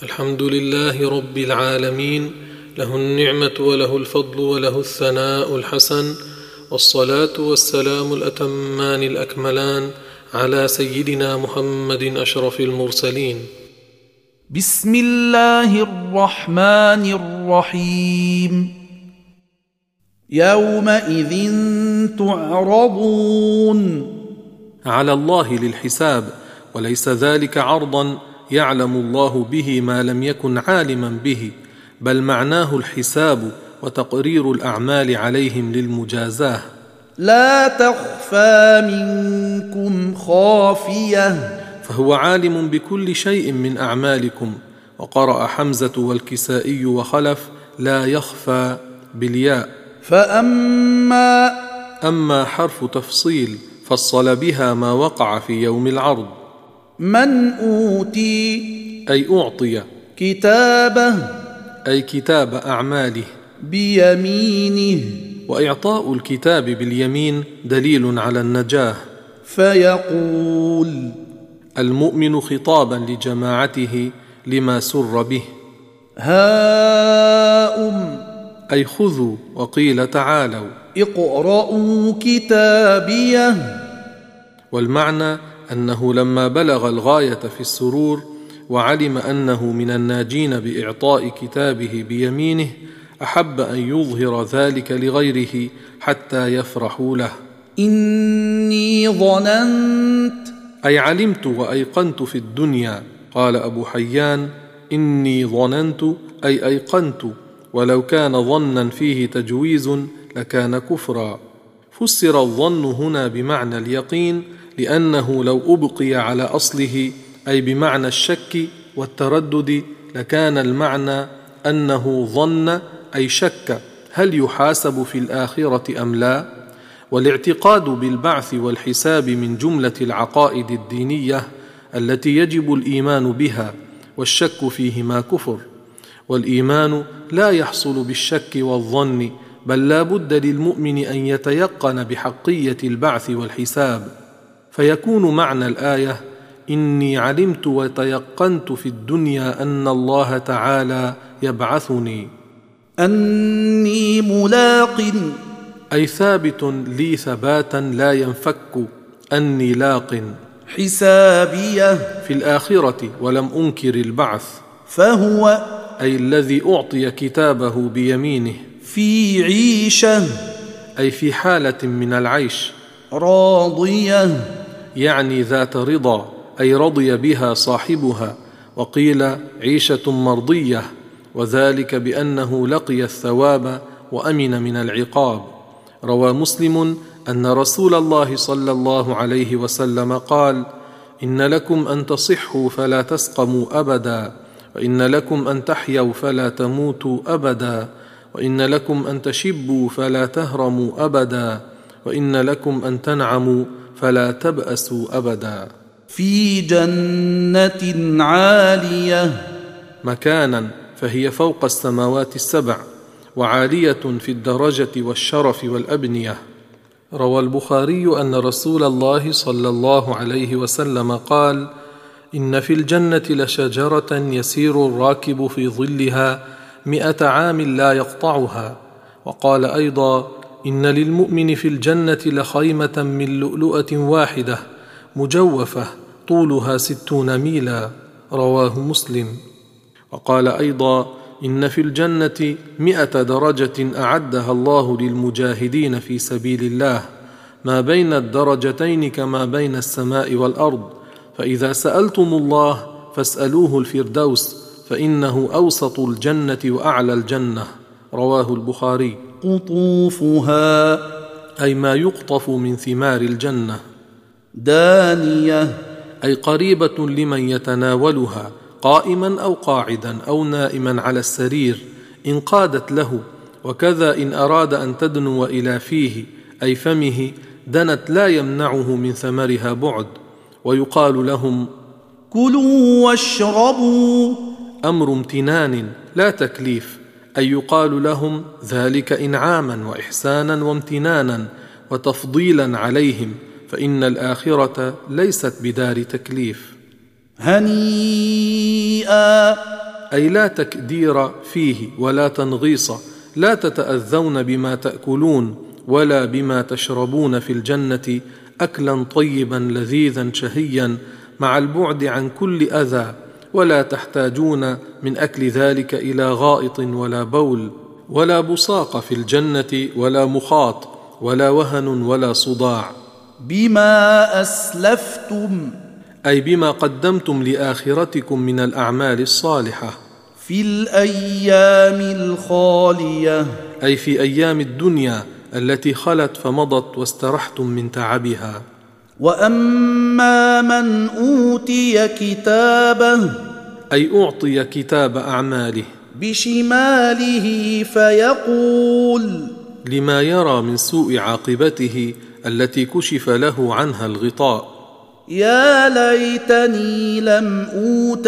الحمد لله رب العالمين، له النعمة وله الفضل وله الثناء الحسن، والصلاة والسلام الأتمان الأكملان على سيدنا محمد أشرف المرسلين. بسم الله الرحمن الرحيم. يومئذ تعرضون. على الله للحساب، وليس ذلك عرضا يعلم الله به ما لم يكن عالما به، بل معناه الحساب وتقرير الأعمال عليهم للمجازاة. لا تخفى منكم خافية. فهو عالم بكل شيء من أعمالكم. وقرأ حمزة والكسائي وخلف لا يخفى بالياء. أما حرف تفصيل فصل بها ما وقع في يوم العرض. من أوتي أي أعطي، كتابه أي كتاب أعماله، بيمينه، وإعطاء الكتاب باليمين دليل على النجاة. فيقول المؤمن خطابا لجماعته لما سر به. هاؤم أي خذوا، وقيل تعالوا اقرءوا كتابيه. والمعنى أنه لما بلغ الغاية في السرور وعلم أنه من الناجين بإعطاء كتابه بيمينه، أحب أن يظهر ذلك لغيره حتى يفرحوا له. إني ظننت، أي علمت وأيقنت في الدنيا. قال أبو حيان إني ظننت أي أيقنت، ولو كان ظنا فيه تجويز لكان كفرا. فسر الظن هنا بمعنى اليقين، لأنه لو أبقي على أصله أي بمعنى الشك والتردد لكان المعنى أنه ظن أي شك هل يحاسب في الآخرة أم لا. والاعتقاد بالبعث والحساب من جملة العقائد الدينية التي يجب الإيمان بها، والشك فيهما كفر. والإيمان لا يحصل بالشك والظن، بل لا بد للمؤمن أن يتيقن بحقية البعث والحساب. فيكون معنى الآية إني علمت وتيقنت في الدنيا أن الله تعالى يبعثني. أني ملاق، أي ثابت لي ثباتا لا ينفك، أني لاق حسابيه في الآخرة ولم أنكر البعث. فهو أي الذي أعطي كتابه بيمينه في عيشة، أي في حالة من العيش، راضية يعني ذات رضا، أي رضي بها صاحبها. وقيل عيشة مرضية، وذلك بأنه لقي الثواب وأمن من العقاب. روى مسلم أن رسول الله صلى الله عليه وسلم قال إن لكم أن تصحوا فلا تسقموا أبدا، وإن لكم أن تحيوا فلا تموتوا أبدا، وإن لكم أن تشبوا فلا تهرموا أبدا، وإن لكم أن تنعموا فلا تبأسوا أبدا. في جنة عالية، مكانا فهي فوق السماوات السبع، وعالية في الدرجة والشرف والأبنية. روى البخاري أن رسول الله صلى الله عليه وسلم قال إن في الجنة لشجرة يسير الراكب في ظلها 100 عام لا يقطعها. وقال أيضا إن للمؤمن في الجنة لخيمة من لؤلؤة واحدة مجوفة طولها 60 ميلا. رواه مسلم. وقال أيضا إن في الجنة 100 درجة أعدها الله للمجاهدين في سبيل الله، ما بين الدرجتين كما بين السماء والأرض. فإذا سألتم الله فاسألوه الفردوس، فإنه أوسط الجنة وأعلى الجنة. رواه البخاري. قطوفها، أي ما يقطف من ثمار الجنة. دانية، أي قريبة لمن يتناولها قائما أو قاعدا أو نائما على السرير إن قادت له. وكذا إن أراد أن تدنو إلى فيه أي فمه دنت لا يمنعه من ثمرها بعد. ويقال لهم كلوا واشربوا، أمر امتنان لا تكليف، أي يقال لهم ذلك إنعاما وإحسانا وامتنانا وتفضيلا عليهم، فإن الآخرة ليست بدار تكليف. هنيئا، أي لا تكدير فيه ولا تنغيص، لا تتأذون بما تأكلون ولا بما تشربون في الجنة أكلا طيبا لذيذا شهيا مع البعد عن كل أذى، ولا تحتاجون من أكل ذلك إلى غائط ولا بول، ولا بصاق في الجنة ولا مخاط ولا وهن ولا صداع. بما أسلفتم أي بما قدمتم لآخرتكم من الأعمال الصالحة، في الأيام الخالية أي في أيام الدنيا التي خلت فمضت واسترحتم من تعبها. وأما من أوتي كتابه أي أعطي كتاب أعماله بشماله فيقول، لما يرى من سوء عاقبته التي كشف له عنها الغطاء، يا ليتني لم أوت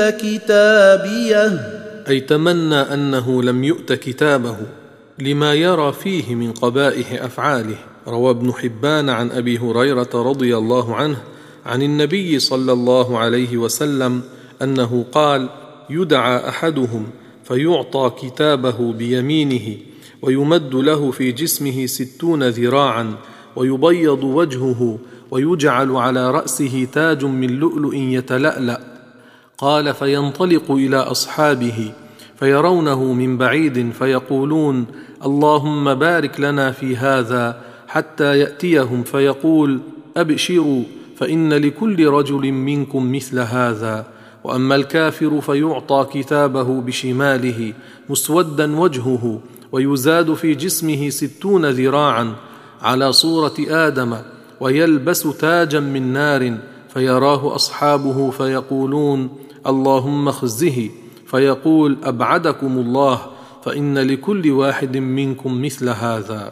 كتابيه، أي تمنى أنه لم يؤت كتابه لما يرى فيه من قبائح أفعاله. روى ابن حبان عن أبي هريرة رضي الله عنه عن النبي صلى الله عليه وسلم أنه قال: يدعى أحدهم فيعطى كتابه بيمينه ويمد له في جسمه 60 ذراعا ويبيض وجهه ويجعل على رأسه تاج من لؤلؤ يتلألأ. قال: فينطلق إلى أصحابه فيرونه من بعيد فيقولون: اللهم بارك لنا في هذا، حتى يأتيهم فيقول: أبشروا فإن لكل رجل منكم مثل هذا. وأما الكافر فيعطى كتابه بشماله مسودا وجهه ويزاد في جسمه 60 ذراعا على صورة آدم ويلبس تاجا من نار، فيراه أصحابه فيقولون: اللهم خزه، فيقول: أبعدكم الله، فإن لكل واحد منكم مثل هذا.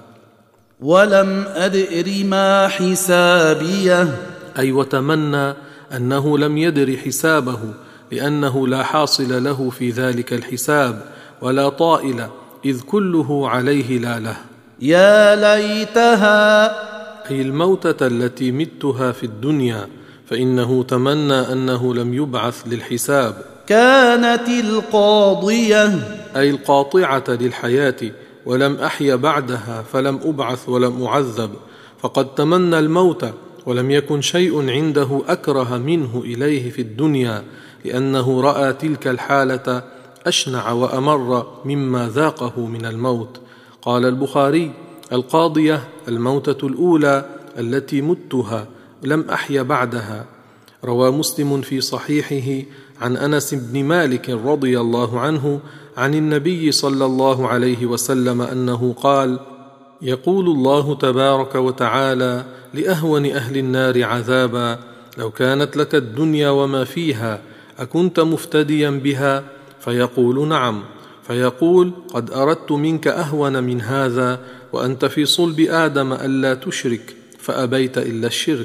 ولم أدر ما حسابيه، أي وتمنى أنه لم يدر حسابه، لأنه لا حاصل له في ذلك الحساب ولا طائل، إذ كله عليه لا له. يا ليتها، أي الموتة التي متها في الدنيا، فإنه تمنى أنه لم يبعث للحساب. كانت القاضية، أي القاطعة للحياة، ولم أحي بعدها فلم أبعث ولم أعذب. فقد تمنى الموت ولم يكن شيء عنده أكره منه إليه في الدنيا، لأنه رأى تلك الحالة أشنع وأمر مما ذاقه من الموت. قال البخاري: القاضية الموتة الأولى التي متها لم أحي بعدها. روى مسلم في صحيحه عن أنس بن مالك رضي الله عنه عن النبي صلى الله عليه وسلم أنه قال: يقول الله تبارك وتعالى لأهون أهل النار عذابا: لو كانت لك الدنيا وما فيها أكنت مفتديا بها؟ فيقول: نعم. فيقول: قد أردت منك أهون من هذا، وأنت في صلب آدم ألا تشرك، فأبيت إلا الشرك.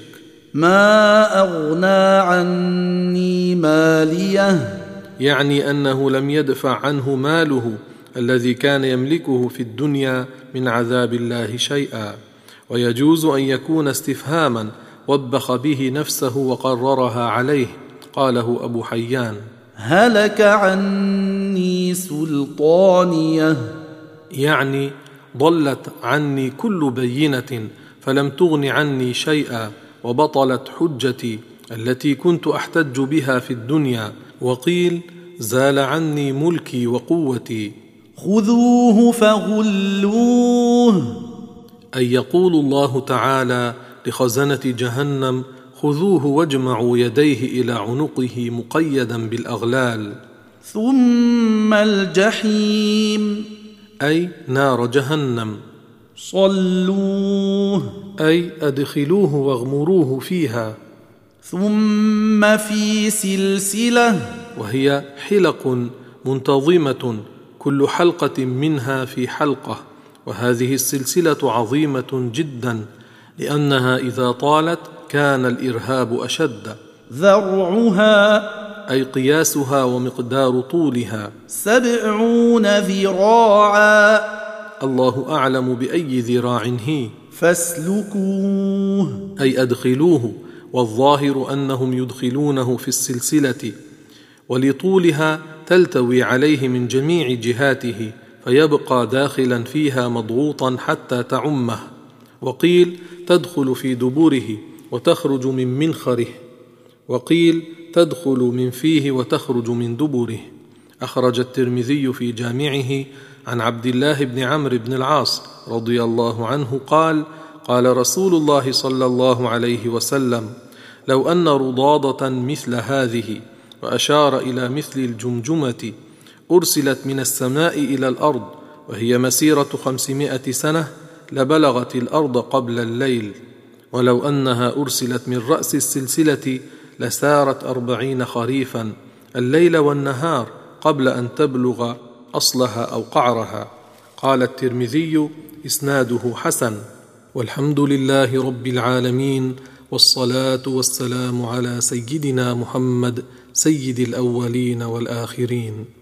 ما أغنى عني ماليه، يعني أنه لم يدفع عنه ماله الذي كان يملكه في الدنيا من عذاب الله شيئا. ويجوز أن يكون استفهاما وبخ به نفسه وقررها عليه. قاله أبو حيان: هلك عني سلطانيه، يعني ضلت عني كل بينة فلم تغن عني شيئا، وبطلت حجتي التي كنت أحتج بها في الدنيا. وقيل: زال عني ملكي وقوتي. خذوه فغلوه، أي يقول الله تعالى لخزنة جهنم: خذوه واجمعوا يديه إلى عنقه مقيدا بالأغلال. ثم الجحيم، أي نار جهنم. صلوه، أي أدخلوه واغمروه فيها. ثم في سلسلة، وهي حلق منتظمة كل حلقة منها في حلقة، وهذه السلسلة عظيمة جدا، لأنها إذا طالت كان الإرهاب أشد. ذرعها، أي قياسها ومقدار طولها 70 ذراعا، الله أعلم بأي ذراع هي. فاسلكوه، أي أدخلوه، والظاهر أنهم يدخلونه في السلسلة. ولطولها تلتوي عليه من جميع جهاته فيبقى داخلا فيها مضغوطا حتى تعمه. وقيل تدخل في دبره وتخرج من منخره، وقيل تدخل من فيه وتخرج من دبره. أخرج الترمذي في جامعه عن عبد الله بن عمرو بن العاص رضي الله عنه قال: قال رسول الله صلى الله عليه وسلم: لو أن رضاضة مثل هذه، وأشار إلى مثل الجمجمة، أرسلت من السماء إلى الأرض وهي مسيرة 500 سنة لبلغت الأرض قبل الليل، ولو أنها أرسلت من رأس السلسلة لسارت 40 خريفا الليل والنهار قبل أن تبلغ أصلها أو قعرها. قال الترمذي: إسناده حسن. والحمد لله رب العالمين، والصلاة والسلام على سيدنا محمد سيد الأولين والآخرين.